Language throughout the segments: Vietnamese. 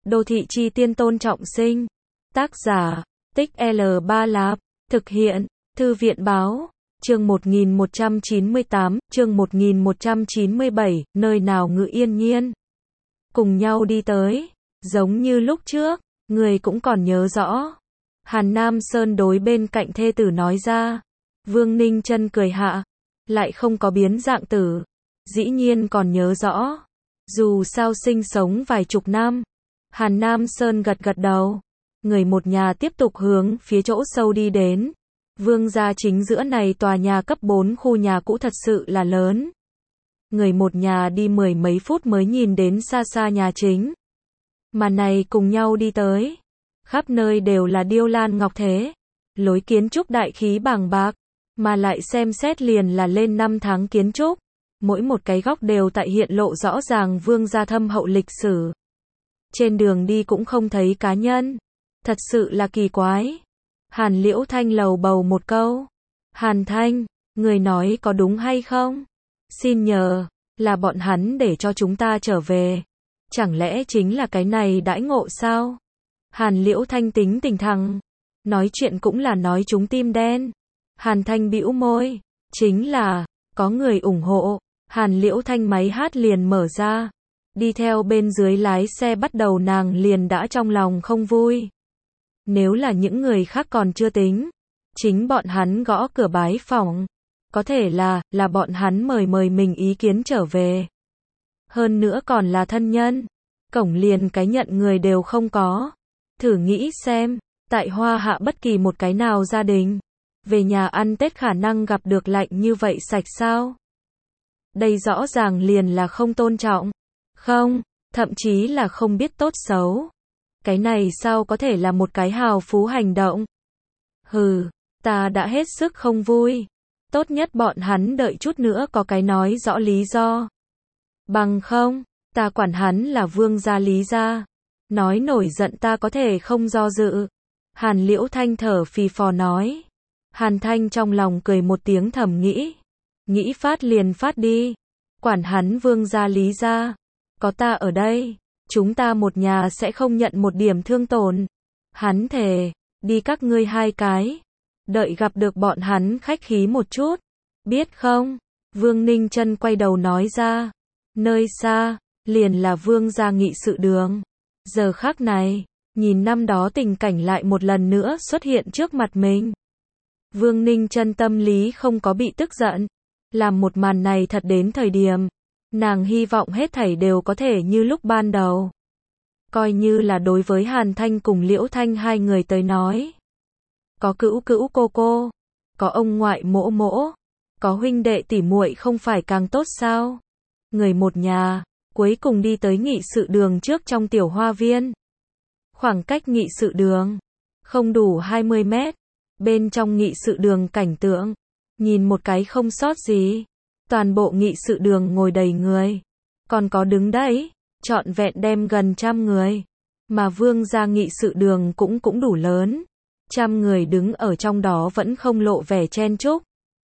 Đô thị chi tiên Tôn Trọng Sinh. Tác giả, Tích L Ba Lạp. Thực hiện, Thư viện báo. Chương 1198, chương 1197, nơi nào Ngự Yên Nhiên. Cùng nhau đi tới. Giống như lúc trước, người cũng còn nhớ rõ. Hàn Nam Sơn đối bên cạnh thê tử nói ra. Vương Ninh Chân cười hạ. Lại không có biến dạng tử. Dĩ nhiên còn nhớ rõ. Dù sao sinh sống vài chục năm. Hàn Nam Sơn gật gật đầu. Người một nhà tiếp tục hướng phía chỗ sâu đi đến. Vương gia chính giữa này tòa nhà cấp 4 khu nhà cũ thật sự là lớn. Người một nhà đi mười mấy phút mới nhìn đến xa xa nhà chính. Mà này cùng nhau đi tới. Khắp nơi đều là điêu lan ngọc thế. Lối kiến trúc đại khí bàng bạc. Mà lại xem xét liền là lên năm tháng kiến trúc. Mỗi một cái góc đều tại hiện lộ rõ ràng vương gia thâm hậu lịch sử. Trên đường đi cũng không thấy cá nhân. Thật sự là kỳ quái. Hàn Liễu Thanh lầu bầu một câu. Hàn Thanh, người nói có đúng hay không? Xin nhờ, là bọn hắn để cho chúng ta trở về. Chẳng lẽ chính là cái này đãi ngộ sao? Hàn Liễu Thanh tính tình thẳng. Nói chuyện cũng là nói chúng tim đen. Hàn Thanh bĩu môi. Chính là, có người ủng hộ. Hàn Liễu Thanh máy hát liền mở ra. Đi theo bên dưới lái xe bắt đầu nàng liền đã trong lòng không vui. Nếu là những người khác còn chưa tính. Chính bọn hắn gõ cửa bái phỏng. Có thể là bọn hắn mời mình ý kiến trở về. Hơn nữa còn là thân nhân. Cổng liền cái nhận người đều không có. Thử nghĩ xem, tại Hoa Hạ bất kỳ một cái nào gia đình. Về nhà ăn Tết khả năng gặp được lạnh như vậy sạch sao? Đây rõ ràng liền là không tôn trọng. Không, thậm chí là không biết tốt xấu. Cái này sao có thể là một cái hào phú hành động? Hừ, ta đã hết sức không vui. Tốt nhất bọn hắn đợi chút nữa có cái nói rõ lý do. Bằng không, ta quản hắn là vương gia lý gia. Nói nổi giận ta có thể không do dự. Hàn Liễu Thanh thở phì phò nói. Hàn Thanh trong lòng cười một tiếng thầm nghĩ. Nghĩ phát liền phát đi. Quản hắn vương gia lý gia. Có ta ở đây. Chúng ta một nhà sẽ không nhận một điểm thương tổn. Hắn thề. Đi các ngươi hai cái. Đợi gặp được bọn hắn khách khí một chút. Biết không? Vương Ninh Chân quay đầu nói ra. Nơi xa. Liền là vương gia nghị sự đường. Giờ khắc này. Nhìn năm đó tình cảnh lại một lần nữa xuất hiện trước mặt mình. Vương Ninh Chân tâm lý không có bị tức giận. Làm một màn này thật đến thời điểm. Nàng hy vọng hết thảy đều có thể như lúc ban đầu. Coi như là đối với Hàn Thanh cùng Liễu Thanh hai người tới nói. Có cữu cữu cô cô. Có ông ngoại mỗ mỗ. Có huynh đệ tỉ muội không phải càng tốt sao? Người một nhà. Cuối cùng đi tới nghị sự đường trước trong tiểu hoa viên. Khoảng cách nghị sự đường. Không đủ 20 mét. Bên trong nghị sự đường cảnh tượng. Nhìn một cái không sót gì. Toàn bộ nghị sự đường ngồi đầy người. Còn có đứng đấy. Trọn vẹn đem gần 100 người. Mà vương gia nghị sự đường cũng đủ lớn. 100 người đứng ở trong đó vẫn không lộ vẻ chen chúc.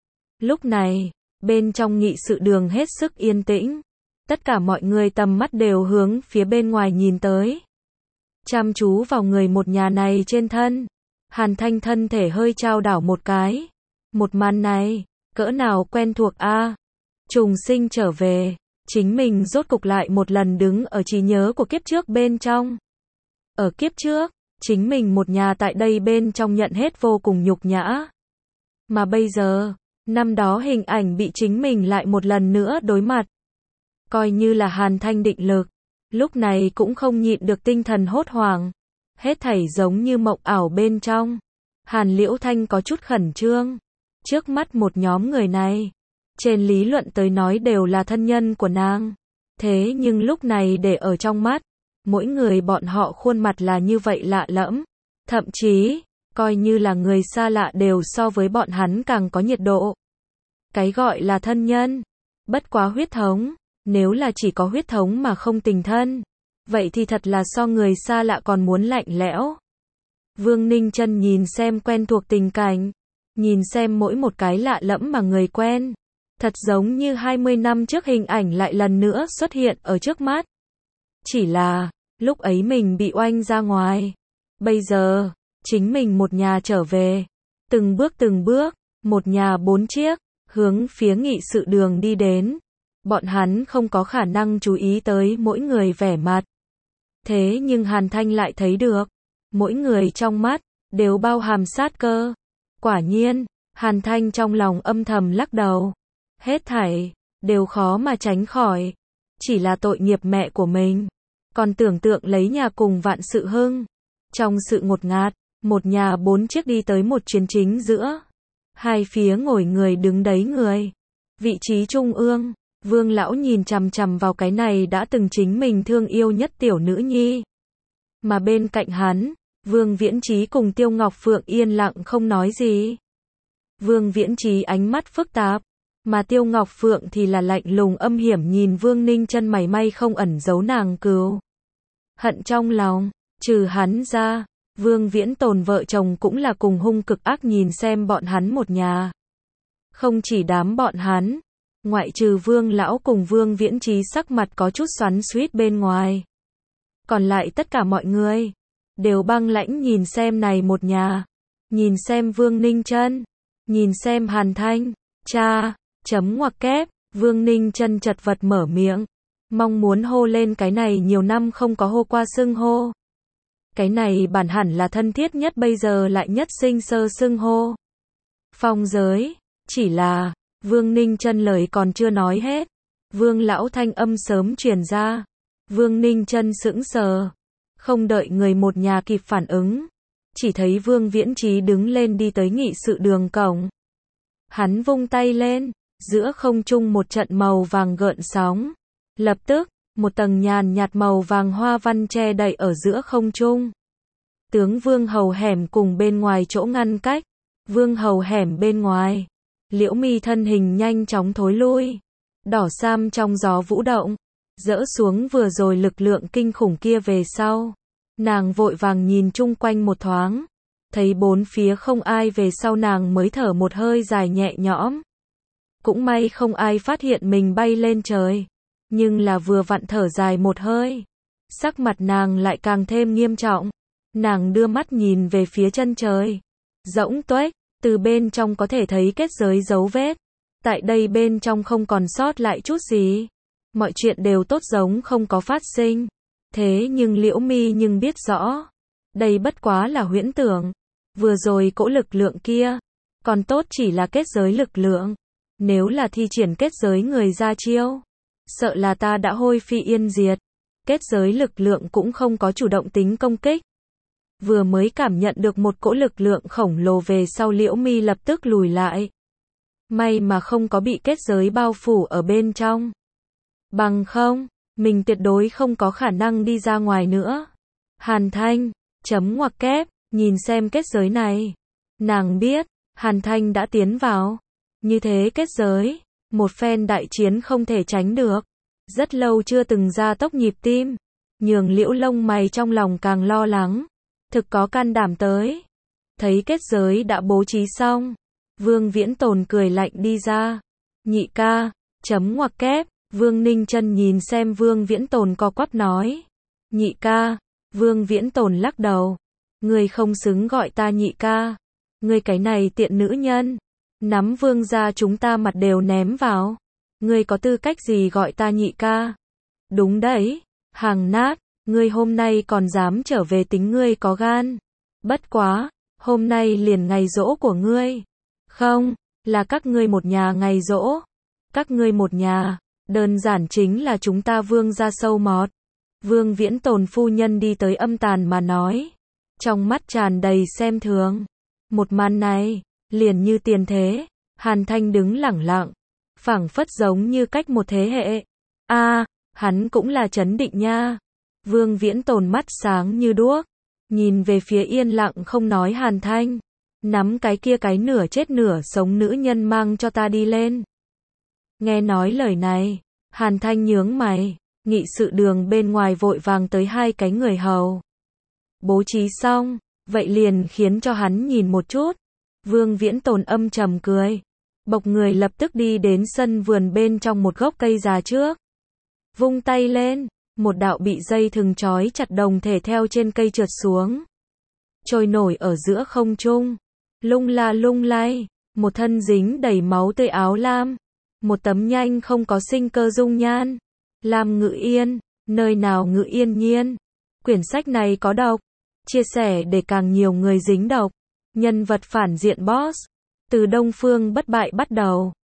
Lúc này, bên trong nghị sự đường hết sức yên tĩnh. Tất cả mọi người tầm mắt đều hướng phía bên ngoài nhìn tới. Chăm chú vào người một nhà này trên thân. Hàn Thanh thân thể hơi chao đảo một cái. Một màn này, cỡ nào quen thuộc a? Trùng sinh trở về, chính mình rốt cục lại một lần đứng ở trí nhớ của kiếp trước bên trong. Ở kiếp trước, chính mình một nhà tại đây bên trong nhận hết vô cùng nhục nhã. Mà bây giờ, năm đó hình ảnh bị chính mình lại một lần nữa đối mặt. Coi như là Hàn Thanh định lực, lúc này cũng không nhịn được tinh thần hốt hoảng. Hết thảy giống như mộng ảo bên trong. Hàn Liễu Thanh có chút khẩn trương. Trước mắt một nhóm người này, trên lý luận tới nói đều là thân nhân của nàng. Thế nhưng lúc này để ở trong mắt, mỗi người bọn họ khuôn mặt là như vậy lạ lẫm. Thậm chí, coi như là người xa lạ đều so với bọn hắn càng có nhiệt độ. Cái gọi là thân nhân, bất quá huyết thống. Nếu là chỉ có huyết thống mà không tình thân, vậy thì thật là so người xa lạ còn muốn lạnh lẽo. Vương Ninh Chân nhìn xem quen thuộc tình cảnh. Nhìn xem mỗi một cái lạ lẫm mà người quen. Thật giống như 20 năm trước hình ảnh lại lần nữa xuất hiện ở trước mắt. Chỉ là, Lúc ấy mình bị oanh ra ngoài. Bây giờ, chính mình một nhà trở về. Từng bước, một nhà 4 chiếc, hướng phía nghị sự đường đi đến. Bọn hắn không có khả năng chú ý tới mỗi người vẻ mặt. Thế nhưng Hàn Thanh lại thấy được. Mỗi người trong mắt, đều bao hàm sát cơ. Quả nhiên, Hàn Thanh trong lòng âm thầm lắc đầu. Hết thảy, đều khó mà tránh khỏi. Chỉ là tội nghiệp mẹ của mình. Còn tưởng tượng lấy nhà cùng vạn sự hưng. Trong sự ngột ngạt, một nhà 4 chiếc đi tới một chuyến chính giữa. Hai phía ngồi người đứng đấy người. Vị trí trung ương, Vương lão nhìn chằm chằm vào cái này đã từng chính mình thương yêu nhất tiểu nữ nhi. Mà bên cạnh hắn, Vương Viễn Chí cùng Tiêu Ngọc Phượng yên lặng không nói gì. Vương Viễn Chí ánh mắt phức tạp, mà Tiêu Ngọc Phượng thì là lạnh lùng âm hiểm nhìn Vương Ninh Chân mày may không ẩn giấu nàng cừu hận trong lòng. Trừ hắn ra, Vương Viễn Tồn vợ chồng cũng là cùng hung cực ác nhìn xem bọn hắn một nhà. Không chỉ đám bọn hắn, ngoại trừ Vương lão cùng Vương Viễn Chí sắc mặt có chút xoắn xuýt bên ngoài. Còn lại tất cả mọi người đều băng lãnh nhìn xem này một nhà, nhìn xem Vương Ninh Chân, nhìn xem Hàn Thanh. Cha, chấm ngoặc kép, Vương Ninh Chân chật vật mở miệng, mong muốn hô lên cái này nhiều năm không có hô qua xưng hô. Cái này bản hẳn là thân thiết nhất bây giờ lại nhất sinh sơ xưng hô. Phong giới, chỉ là, Vương Ninh Chân lời còn chưa nói hết. Vương lão thanh âm sớm truyền ra. Vương Ninh Chân sững sờ. Không đợi người một nhà kịp phản ứng. Chỉ thấy Vương Viễn Chí đứng lên đi tới nghị sự đường cổng. Hắn vung tay lên, giữa không trung một trận màu vàng gợn sóng. Lập tức, một tầng nhàn nhạt màu vàng hoa văn che đậy ở giữa không trung. Tướng Vương hầu hẻm cùng bên ngoài chỗ ngăn cách. Vương hầu hẻm bên ngoài. Liễu Mi thân hình nhanh chóng thối lui. Đỏ sam trong gió vũ động. Dỡ xuống vừa rồi lực lượng kinh khủng kia về sau. Nàng vội vàng nhìn chung quanh một thoáng. Thấy bốn phía không ai về sau nàng mới thở một hơi dài nhẹ nhõm. Cũng may không ai phát hiện mình bay lên trời. Nhưng là vừa vặn thở dài một hơi. Sắc mặt nàng lại càng thêm nghiêm trọng. Nàng đưa mắt nhìn về phía chân trời. Rỗng tuếch, từ bên trong có thể thấy kết giới dấu vết. Tại đây bên trong không còn sót lại chút gì. Mọi chuyện đều tốt giống không có phát sinh. Thế nhưng Liễu Mi nhưng biết rõ. Đây bất quá là huyễn tưởng. Vừa rồi cỗ lực lượng kia. Còn tốt chỉ là kết giới lực lượng. Nếu là thi triển kết giới người ra chiêu. Sợ là ta đã hôi phi yên diệt. Kết giới lực lượng cũng không có chủ động tính công kích. Vừa mới cảm nhận được một cỗ lực lượng khổng lồ về sau Liễu Mi lập tức lùi lại. May mà không có bị kết giới bao phủ ở bên trong. Bằng không, mình tuyệt đối không có khả năng đi ra ngoài nữa. Hàn Thanh, chấm ngoặc kép, nhìn xem kết giới này. Nàng biết, Hàn Thanh đã tiến vào. Như thế kết giới, một phen đại chiến không thể tránh được. Rất lâu chưa từng ra tốc nhịp tim. Nhường Liễu lông mày trong lòng càng lo lắng. Thực có can đảm tới. Thấy kết giới đã bố trí xong. Vương Viễn Tồn cười lạnh đi ra. Nhị ca, chấm ngoặc kép. Vương Ninh Chân nhìn xem Vương Viễn Tồn co quắp nói. Nhị ca, Vương Viễn Tồn lắc đầu. Ngươi không xứng gọi ta nhị ca. Ngươi cái này tiện nữ nhân. Nắm Vương gia chúng ta mặt đều ném vào. Ngươi có tư cách gì gọi ta nhị ca? Đúng đấy, hàng nát. Ngươi hôm nay còn dám trở về tính ngươi có gan. Bất quá, hôm nay liền ngày giỗ của ngươi. Không, là các ngươi một nhà ngày giỗ. Các ngươi một nhà. Đơn giản chính là chúng ta Vương gia sâu mọt. Vương Viễn Tồn phu nhân đi tới âm tàn mà nói. Trong mắt tràn đầy xem thường. Một màn này, liền như tiền thế. Hàn Thanh đứng lẳng lặng. Phảng phất giống như cách một thế hệ. Hắn cũng là trấn định nha. Vương Viễn Tồn mắt sáng như đuốc. Nhìn về phía yên lặng không nói Hàn Thanh. Nắm cái kia cái nửa chết nửa sống nữ nhân mang cho ta đi lên. Nghe nói lời này, Hàn Thanh nhướng mày, nghị sự đường bên ngoài vội vàng tới hai cái người hầu. Bố trí xong, vậy liền khiến cho hắn nhìn một chút. Vương Viễn Tồn âm trầm cười, bộc người lập tức đi đến sân vườn bên trong một gốc cây già trước. Vung tay lên, một đạo bị dây thừng trói chặt đồng thể theo trên cây trượt xuống, trôi nổi ở giữa không trung, lung la lung lay, một thân dính đầy máu tươi áo lam, một tấm nhanh không có sinh cơ dung nhan. Lam Ngự Yên, nơi nào Ngự Yên Nhiên. Quyển sách này có độc, chia sẻ để càng nhiều người dính độc. Nhân vật phản diện boss, từ Đông Phương Bất Bại bắt đầu.